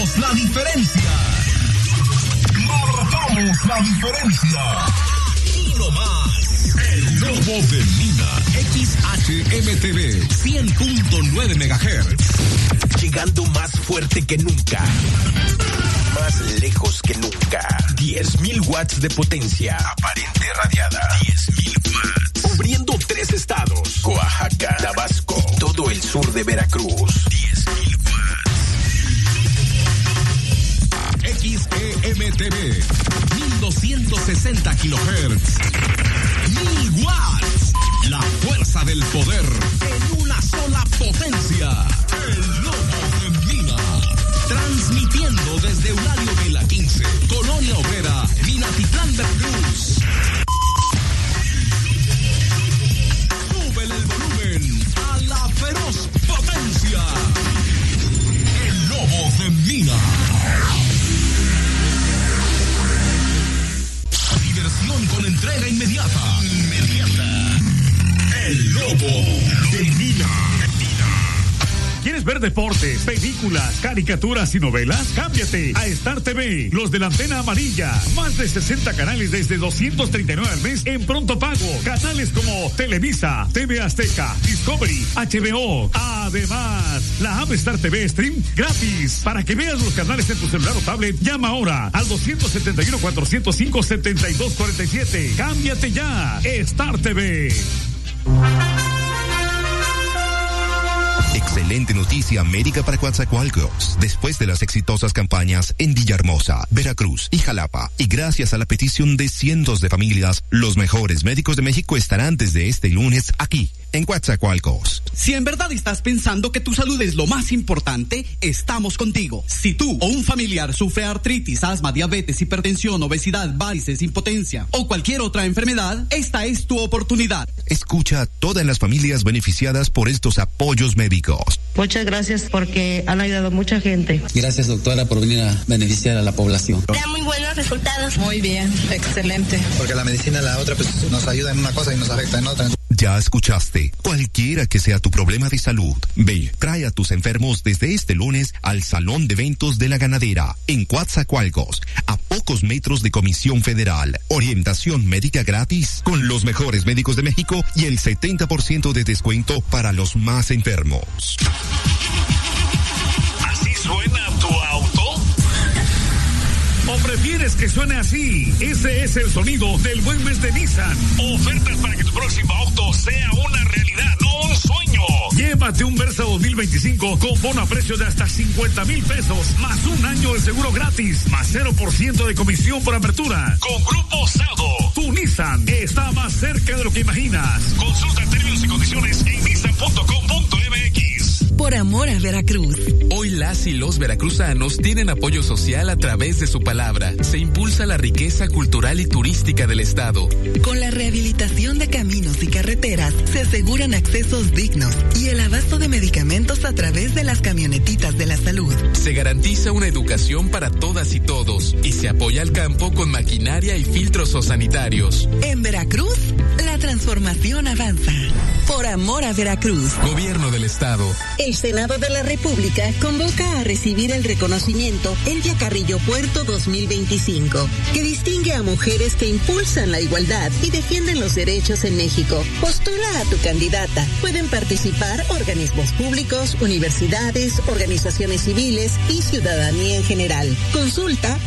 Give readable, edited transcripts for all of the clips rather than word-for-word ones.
Marcamos la diferencia. Marcamos la diferencia. Y no más. El Lobo de Mina. XHMTV 100.9 MHz. Llegando más fuerte que nunca. Más lejos que nunca. 10.000 watts de potencia. Aparente radiada. 10.000 watts. Cubriendo 3 estados. Oaxaca, Tabasco, todo el sur de Veracruz. 10.000 watts. XEMTV 1260 kilohertz. 1000 watts. La fuerza del poder en una sola potencia. El Lobo de Mina. Transmitiendo desde Eulalia Vila 15, Colonia Obrera, Minatitlán, Veracruz. Súbele el volumen a la feroz potencia. El Lobo de Mina. Diversión con entrega inmediata. El Lobo de Mina. ¿Quieres ver deportes, películas, caricaturas y novelas? Cámbiate a Star TV, los de la antena amarilla. Más de 60 canales desde 239 al mes en pronto pago. Canales como Televisa, TV Azteca, Discovery, HBO. Además, la app Star TV Stream gratis. Para que veas los canales en tu celular o tablet, llama ahora al 271-405-7247. Cámbiate ya. Star TV. Excelente noticia médica para Coatzacoalcos. Después de las exitosas campañas en Villahermosa, Veracruz y Jalapa, y gracias a la petición de cientos de familias, los mejores médicos de México estarán desde este lunes aquí, en Coatzacoalcos. Si en verdad estás pensando que tu salud es lo más importante, estamos contigo. Si tú o un familiar sufre artritis, asma, diabetes, hipertensión, obesidad, varices, impotencia o cualquier otra enfermedad, esta es tu oportunidad. Escucha a todas las familias beneficiadas por estos apoyos médicos. Muchas gracias porque han ayudado a mucha gente. Gracias, doctora, por venir a beneficiar a la población. Da muy buenos resultados. Muy bien, excelente. Porque la medicina, la otra, pues nos ayuda en una cosa y nos afecta en otra. Ya escuchaste. Cualquiera que sea tu problema de salud, ve, trae a tus enfermos desde este lunes al Salón de Eventos de la Ganadera, en Coatzacoalcos, a pocos metros de Comisión Federal. Orientación médica gratis, con los mejores médicos de México y el 70% de descuento para los más enfermos. ¿Así suena tu auto? ¿O prefieres que suene así? Ese es el sonido del buen mes de Nissan. Ofertas para que tu próximo auto sea una realidad, no un sueño. Llévate un Versa 2025 con bono a precio de hasta 50,000 pesos, más un año de seguro gratis, más 0% de comisión por apertura. Con Grupo Sado, tu Nissan está más cerca de lo que imaginas. Consulta términos y condiciones en nissan.com.mx. Por amor a Veracruz. Hoy las y los veracruzanos tienen apoyo social a través de su palabra. Se impulsa la riqueza cultural y turística del estado. Con la rehabilitación de caminos y carreteras, se aseguran accesos dignos y el abasto de medicamentos a través de las camionetitas de la salud. Se garantiza una educación para todas y todos y se apoya al campo con maquinaria y filtros sanitarios. En Veracruz, la transformación avanza. Por amor a Veracruz. Gobierno del estado. El Senado de la República convoca a recibir el reconocimiento Elvia Carrillo Puerto 2025, que distingue a mujeres que impulsan la igualdad y defienden los derechos en México. Postula a tu candidata. Pueden participar organismos públicos, universidades, organizaciones civiles y ciudadanía en general. Consulta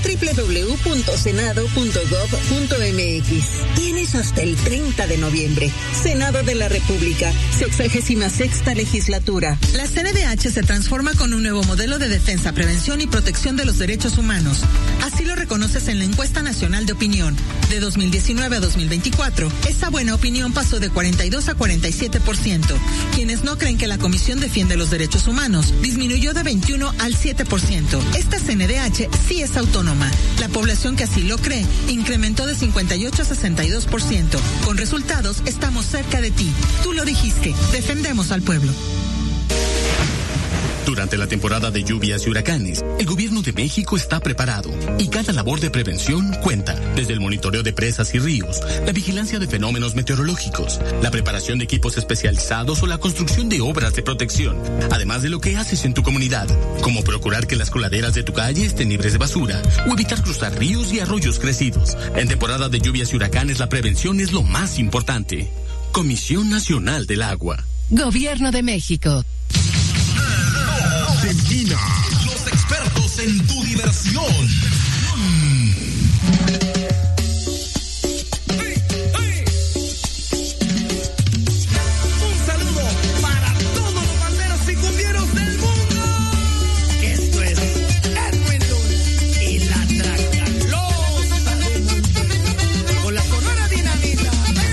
www.senado.gov.mx. Tienes hasta el 30 de noviembre. Senado de la República, 66ª legislatura. La CNDH se transforma con un nuevo modelo de defensa, prevención y protección de los derechos humanos. Así lo reconoces en la encuesta nacional de opinión. De 2019 a 2024, esa buena opinión pasó de 42 a 47%. Quienes no creen que la Comisión defiende los derechos humanos disminuyó de 21 al 7%. Esta CNDH sí es autónoma. La población que así lo cree incrementó de 58 a 62%. Con resultados, estamos cerca de ti. Tú lo dijiste. Defendemos al pueblo. Durante la temporada de lluvias y huracanes, el gobierno de México está preparado y cada labor de prevención cuenta, desde el monitoreo de presas y ríos, la vigilancia de fenómenos meteorológicos, la preparación de equipos especializados o la construcción de obras de protección, además de lo que haces en tu comunidad, como procurar que las coladeras de tu calle estén libres de basura o evitar cruzar ríos y arroyos crecidos. En temporada de lluvias y huracanes, la prevención es lo más importante. Comisión Nacional del Agua. Gobierno de México. Semquina, los expertos en tu diversión. Un saludo para todos los banderos y cumbieros del mundo. Esto es Edwin Luna y la Tracalosa de Monterrey con la Sonora Dinamita.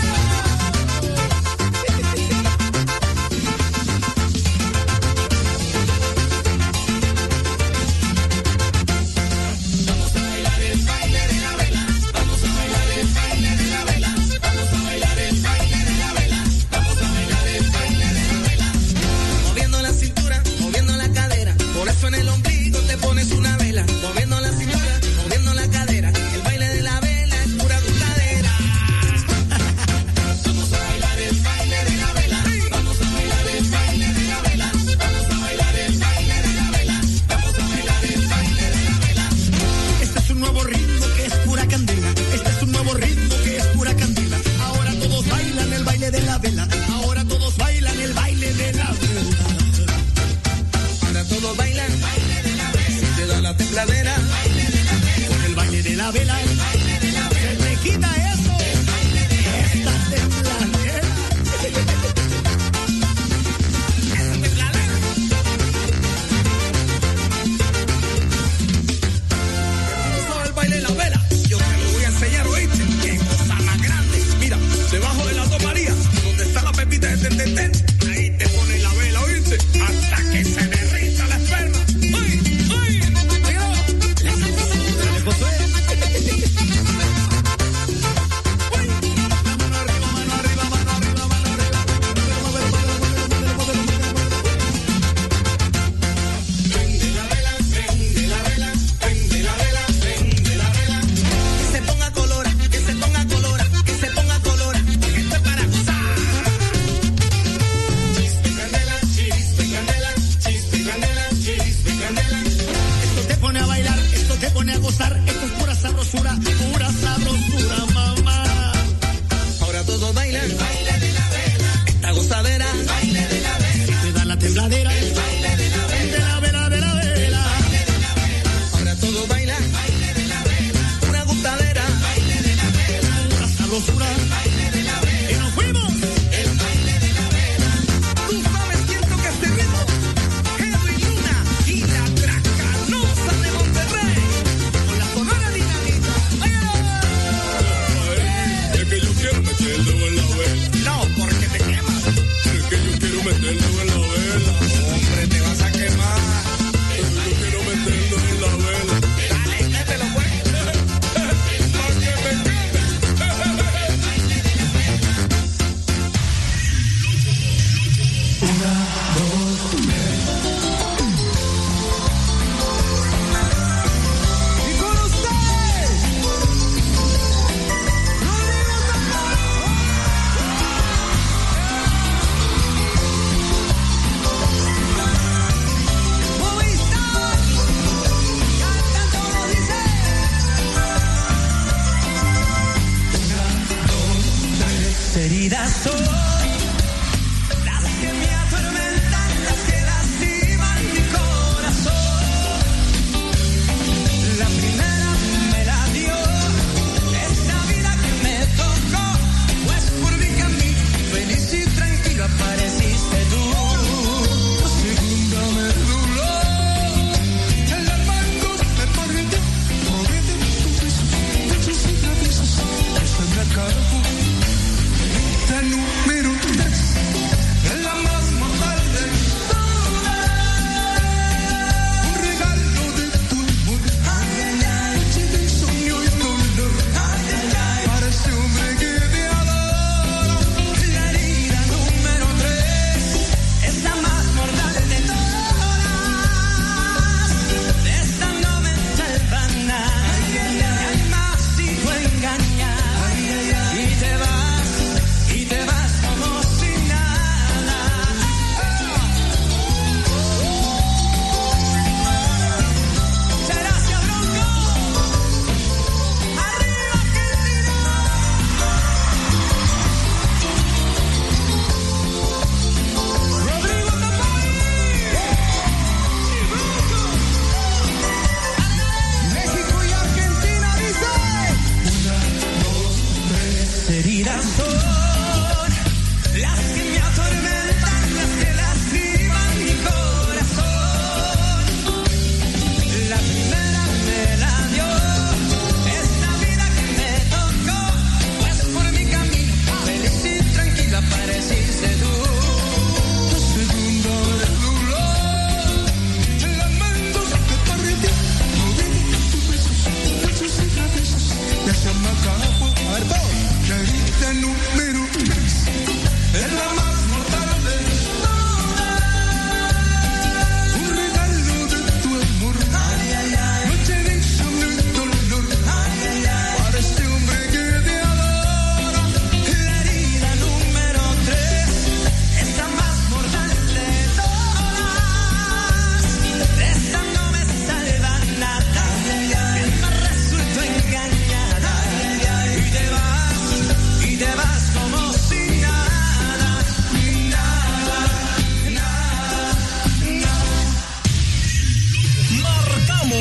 En el ombligo te pones una vela, moviendo la cintura, moviendo la cadera. El baile de la vela es pura gustadera. Vamos a bailar el baile de la vela. Vamos a bailar el baile de la vela. Vamos a bailar el baile de la vela. Vamos a bailar el baile de la vela. Este es un nuevo ritmo que es pura candela. Este es un nuevo ritmo que es pura candela. Ahora todos bailan el baile de la vela. Ahora todos bailan el baile de la vela. Todos bailan, si te da la tembladera, con el baile de la vela, se te quita eso, esta tembladera. Esa tembladera. Sobre el baile de la vela, yo te lo voy a enseñar, ¿oíste? Qué cosa más grande. Mira, debajo de las dos Marías, donde está la pepita de ten, ahí te pone la vela, ¿oíste? Hasta que se derrita la esperma. ¡Ay! ¡Ay! Con la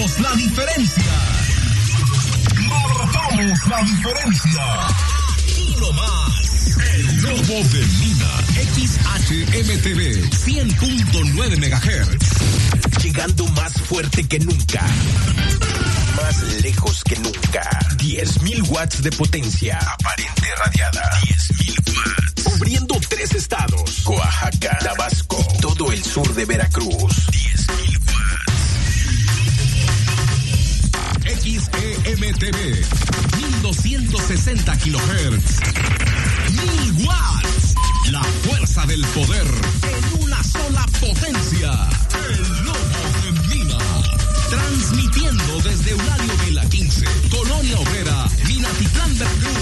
Marcamos la diferencia. Marcamos la diferencia. Y lo más. El Lobo de Mina. XHMTV 100.9 MHz. Llegando más fuerte que nunca. Más lejos que nunca. 10.000 watts de potencia. Aparente radiada. 10.000 watts. Cubriendo 3 estados. Oaxaca, Tabasco, todo el sur de Veracruz. 10.000 watts. XEMTV 1260 kilohertz. 1000 watts. La fuerza del poder en una sola potencia. El Lobo de Mina. Transmitiendo desde Eulario Vila 15, Colonia Obrera, Minatitlán, Veracruz.